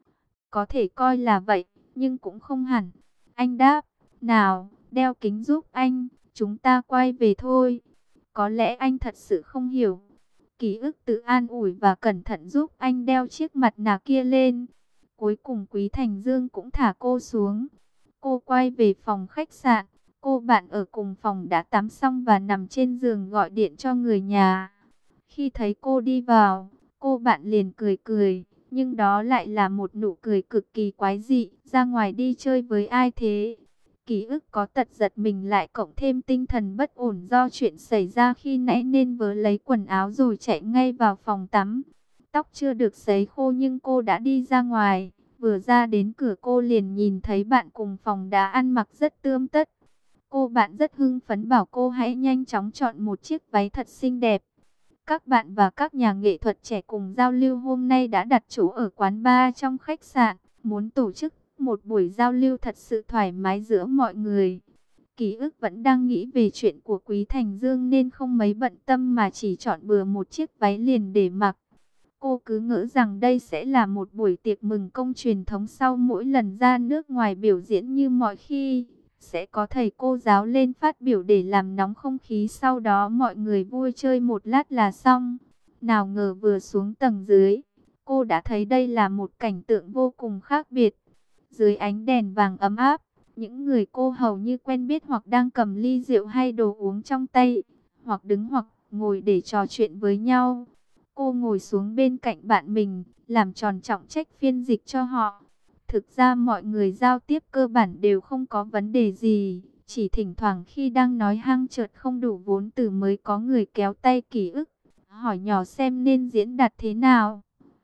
Có thể coi là vậy, nhưng cũng không hẳn. Anh đáp, nào, đeo kính giúp anh, chúng ta quay về thôi. Có lẽ anh thật sự không hiểu. Ký ức tự an ủi và cẩn thận giúp anh đeo chiếc mặt nạ kia lên. Cuối cùng Quý Thành Dương cũng thả cô xuống. Cô quay về phòng khách sạn. Cô bạn ở cùng phòng đã tắm xong và nằm trên giường gọi điện cho người nhà. Khi thấy cô đi vào, cô bạn liền cười cười. Nhưng đó lại là một nụ cười cực kỳ quái dị. Ra ngoài đi chơi với ai thế? Ký ức có tật giật mình lại cộng thêm tinh thần bất ổn do chuyện xảy ra khi nãy nên vớ lấy quần áo rồi chạy ngay vào phòng tắm. Tóc chưa được sấy khô nhưng cô đã đi ra ngoài. Vừa ra đến cửa cô liền nhìn thấy bạn cùng phòng đã ăn mặc rất tươm tất. Cô bạn rất hưng phấn bảo cô hãy nhanh chóng chọn một chiếc váy thật xinh đẹp. Các bạn và các nhà nghệ thuật trẻ cùng giao lưu hôm nay đã đặt chỗ ở quán bar trong khách sạn, muốn tổ chức một buổi giao lưu thật sự thoải mái giữa mọi người. Ký ức vẫn đang nghĩ về chuyện của Quý Thành Dương nên không mấy bận tâm mà chỉ chọn bừa một chiếc váy liền để mặc. Cô cứ ngỡ rằng đây sẽ là một buổi tiệc mừng công truyền thống sau mỗi lần ra nước ngoài biểu diễn như mọi khi. sẽ có thầy cô giáo lên phát biểu để làm nóng không khí, sau đó mọi người vui chơi một lát là xong. Nào ngờ vừa xuống tầng dưới, cô đã thấy đây là một cảnh tượng vô cùng khác biệt. Dưới ánh đèn vàng ấm áp, những người cô hầu như quen biết hoặc đang cầm ly rượu hay đồ uống trong tay, hoặc đứng hoặc ngồi để trò chuyện với nhau. Cô ngồi xuống bên cạnh bạn mình, làm tròn trọng trách phiên dịch cho họ. Thực ra mọi người giao tiếp cơ bản đều không có vấn đề gì, chỉ thỉnh thoảng khi đang nói hang chợt không đủ vốn từ mới có người kéo tay Ký Ức, hỏi nhỏ xem nên diễn đạt thế nào.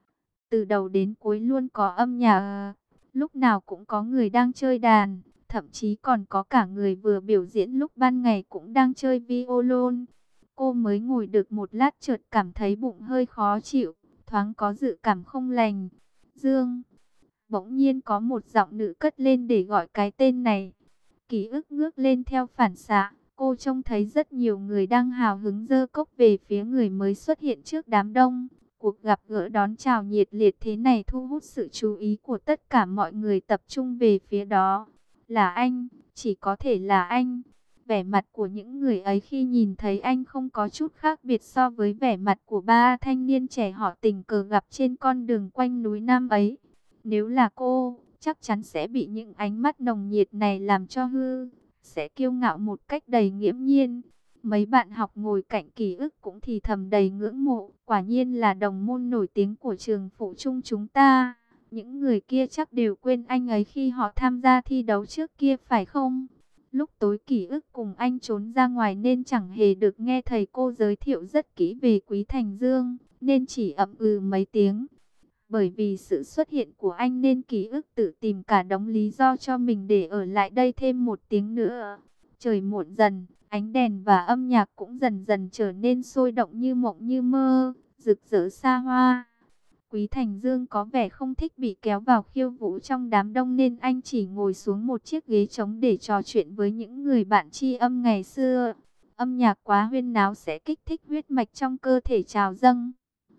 Từ đầu đến cuối luôn có âm nhạc, lúc nào cũng có người đang chơi đàn, thậm chí còn có cả người vừa biểu diễn lúc ban ngày cũng đang chơi violon. Cô mới ngồi được một lát chợt cảm thấy bụng hơi khó chịu, thoáng có dự cảm không lành. Dương, bỗng nhiên có một giọng nữ cất lên để gọi cái tên này. Ký Ức ngước lên theo phản xạ, cô trông thấy rất nhiều người đang hào hứng giơ cốc về phía người mới xuất hiện trước đám đông. Cuộc gặp gỡ đón chào nhiệt liệt thế này thu hút sự chú ý của tất cả mọi người tập trung về phía đó. Là anh, chỉ có thể là anh. Vẻ mặt của những người ấy khi nhìn thấy anh không có chút khác biệt so với vẻ mặt của ba thanh niên trẻ họ tình cờ gặp trên con đường quanh núi Nam ấy. Nếu là cô, chắc chắn sẽ bị những ánh mắt nồng nhiệt này làm cho hư, sẽ kiêu ngạo một cách đầy nghiễm nhiên. Mấy bạn học ngồi cạnh Ký Ức cũng thì thầm đầy ngưỡng mộ, quả nhiên là đồng môn nổi tiếng của trường phụ trung chúng ta. Những người kia chắc đều quên anh ấy khi họ tham gia thi đấu trước kia phải không? Lúc tối Ký Ức cùng anh trốn ra ngoài nên chẳng hề được nghe thầy cô giới thiệu rất kỹ về Quý Thành Dương, nên chỉ ậm ừ mấy tiếng. Bởi vì sự xuất hiện của anh nên Ký Ức tự tìm cả đống lý do cho mình để ở lại đây thêm một tiếng nữa. Trời muộn dần, ánh đèn và âm nhạc cũng dần dần trở nên sôi động như mộng như mơ, rực rỡ xa hoa. Quý Thành Dương có vẻ không thích bị kéo vào khiêu vũ trong đám đông nên anh chỉ ngồi xuống một chiếc ghế trống để trò chuyện với những người bạn tri âm ngày xưa. Âm nhạc quá huyên náo sẽ kích thích huyết mạch trong cơ thể trào dâng.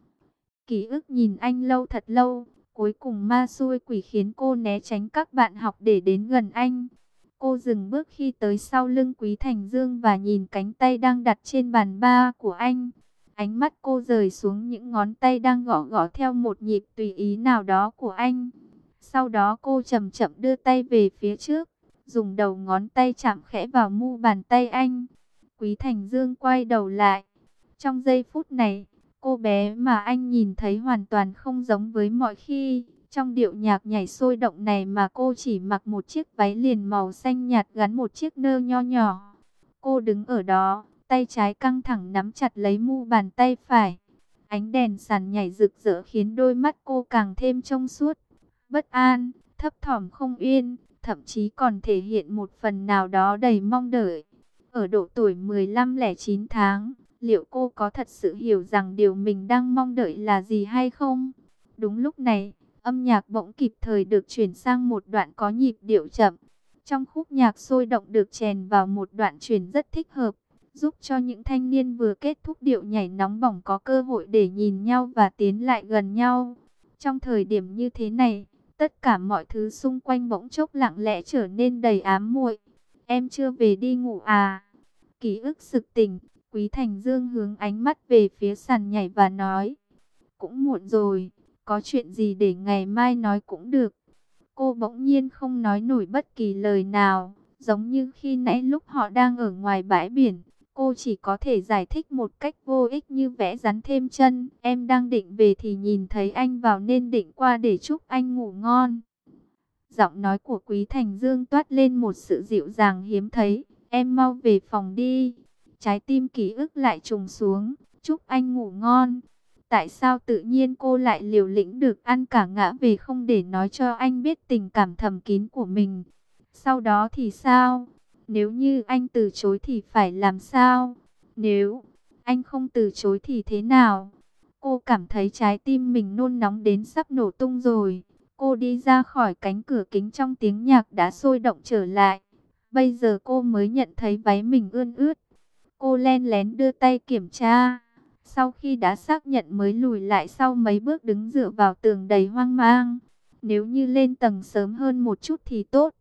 Ký Ức nhìn anh lâu thật lâu, cuối cùng ma xui quỷ khiến cô né tránh các bạn học để đến gần anh. Cô dừng bước khi tới sau lưng Quý Thành Dương và nhìn cánh tay đang đặt trên bàn ba của anh. Ánh mắt cô rời xuống những ngón tay đang gõ gõ theo một nhịp tùy ý nào đó của anh. Sau đó cô chậm chậm đưa tay về phía trước, dùng đầu ngón tay chạm khẽ vào mu bàn tay anh. Quý Thành Dương quay đầu lại. Trong giây phút này, cô bé mà anh nhìn thấy hoàn toàn không giống với mọi khi. Trong điệu nhạc nhảy sôi động này mà cô chỉ mặc một chiếc váy liền màu xanh nhạt gắn một chiếc nơ nho nhỏ. Cô đứng ở đó, tay trái căng thẳng nắm chặt lấy mu bàn tay phải. Ánh đèn sàn nhảy rực rỡ khiến đôi mắt cô càng thêm trong suốt, bất an, thấp thỏm không yên, thậm chí còn thể hiện một phần nào đó đầy mong đợi. Ở độ tuổi mười lăm lẻ chín tháng, liệu cô có thật sự hiểu rằng điều mình đang mong đợi là gì hay không? Đúng lúc này, âm nhạc bỗng kịp thời được chuyển sang một đoạn có nhịp điệu chậm. Trong khúc nhạc sôi động được chèn vào một đoạn chuyển rất thích hợp, giúp cho những thanh niên vừa kết thúc điệu nhảy nóng bỏng có cơ hội để nhìn nhau và tiến lại gần nhau. Trong thời điểm như thế này, tất cả mọi thứ xung quanh bỗng chốc lặng lẽ trở nên đầy ám muội. Em chưa về đi ngủ à? Ký Ức sực tỉnh, Quý Thành Dương hướng ánh mắt về phía sàn nhảy và nói, cũng muộn rồi, có chuyện gì để ngày mai nói cũng được. Cô bỗng nhiên không nói nổi bất kỳ lời nào, giống như khi nãy lúc họ đang ở ngoài bãi biển. Cô chỉ có thể giải thích một cách vô ích như vẽ rắn thêm chân. Em đang định về thì nhìn thấy anh vào nên định qua để chúc anh ngủ ngon. Giọng nói của Quý Thành Dương toát lên một sự dịu dàng hiếm thấy. Em mau về phòng đi. Trái tim Ký Ức lại trùng xuống. Chúc anh ngủ ngon. Tại sao tự nhiên cô lại liều lĩnh được ăn cả ngã về không để nói cho anh biết tình cảm thầm kín của mình? Sau đó thì sao? Nếu như anh từ chối thì phải làm sao? Nếu anh không từ chối thì thế nào? Cô cảm thấy trái tim mình nôn nóng đến sắp nổ tung rồi. Cô đi ra khỏi cánh cửa kính trong tiếng nhạc đã sôi động trở lại. Bây giờ cô mới nhận thấy váy mình ươn ướt. Cô len lén đưa tay kiểm tra. Sau khi đã xác nhận mới lùi lại sau mấy bước đứng dựa vào tường đầy hoang mang. Nếu như lên tầng sớm hơn một chút thì tốt.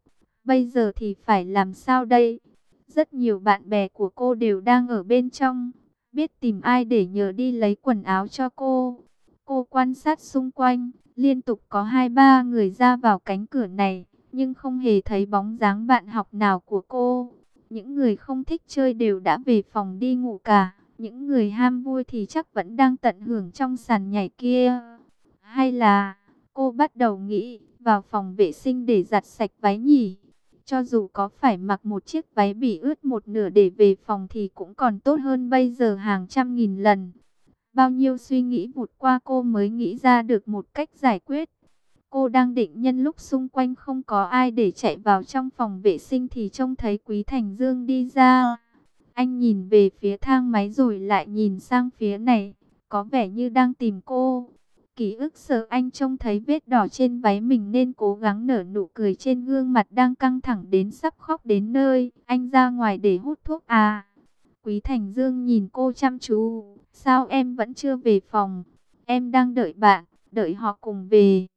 Bây giờ thì phải làm sao đây? Rất nhiều bạn bè của cô đều đang ở bên trong, biết tìm ai để nhờ đi lấy quần áo cho cô. Cô quan sát xung quanh, liên tục có hai ba người ra vào cánh cửa này, nhưng không hề thấy bóng dáng bạn học nào của cô. Những người không thích chơi đều đã về phòng đi ngủ cả, những người ham vui thì chắc vẫn đang tận hưởng trong sàn nhảy kia. Hay là, cô bắt đầu nghĩ, vào phòng vệ sinh để giặt sạch váy nhỉ? Cho dù có phải mặc một chiếc váy bị ướt một nửa để về phòng thì cũng còn tốt hơn bây giờ hàng trăm nghìn lần. Bao nhiêu suy nghĩ vụt qua cô mới nghĩ ra được một cách giải quyết. Cô đang định nhân lúc xung quanh không có ai để chạy vào trong phòng vệ sinh thì trông thấy Quý Thành Dương đi ra. Anh nhìn về phía thang máy rồi lại nhìn sang phía này, có vẻ như đang tìm cô. Ký ức sợ anh trông thấy vết đỏ trên váy mình nên cố gắng nở nụ cười trên gương mặt đang căng thẳng đến sắp khóc đến nơi. Anh ra ngoài để hút thuốc à? Quý Thành Dương nhìn cô chăm chú. Sao em vẫn chưa về phòng? Em đang đợi bạn, đợi họ cùng về.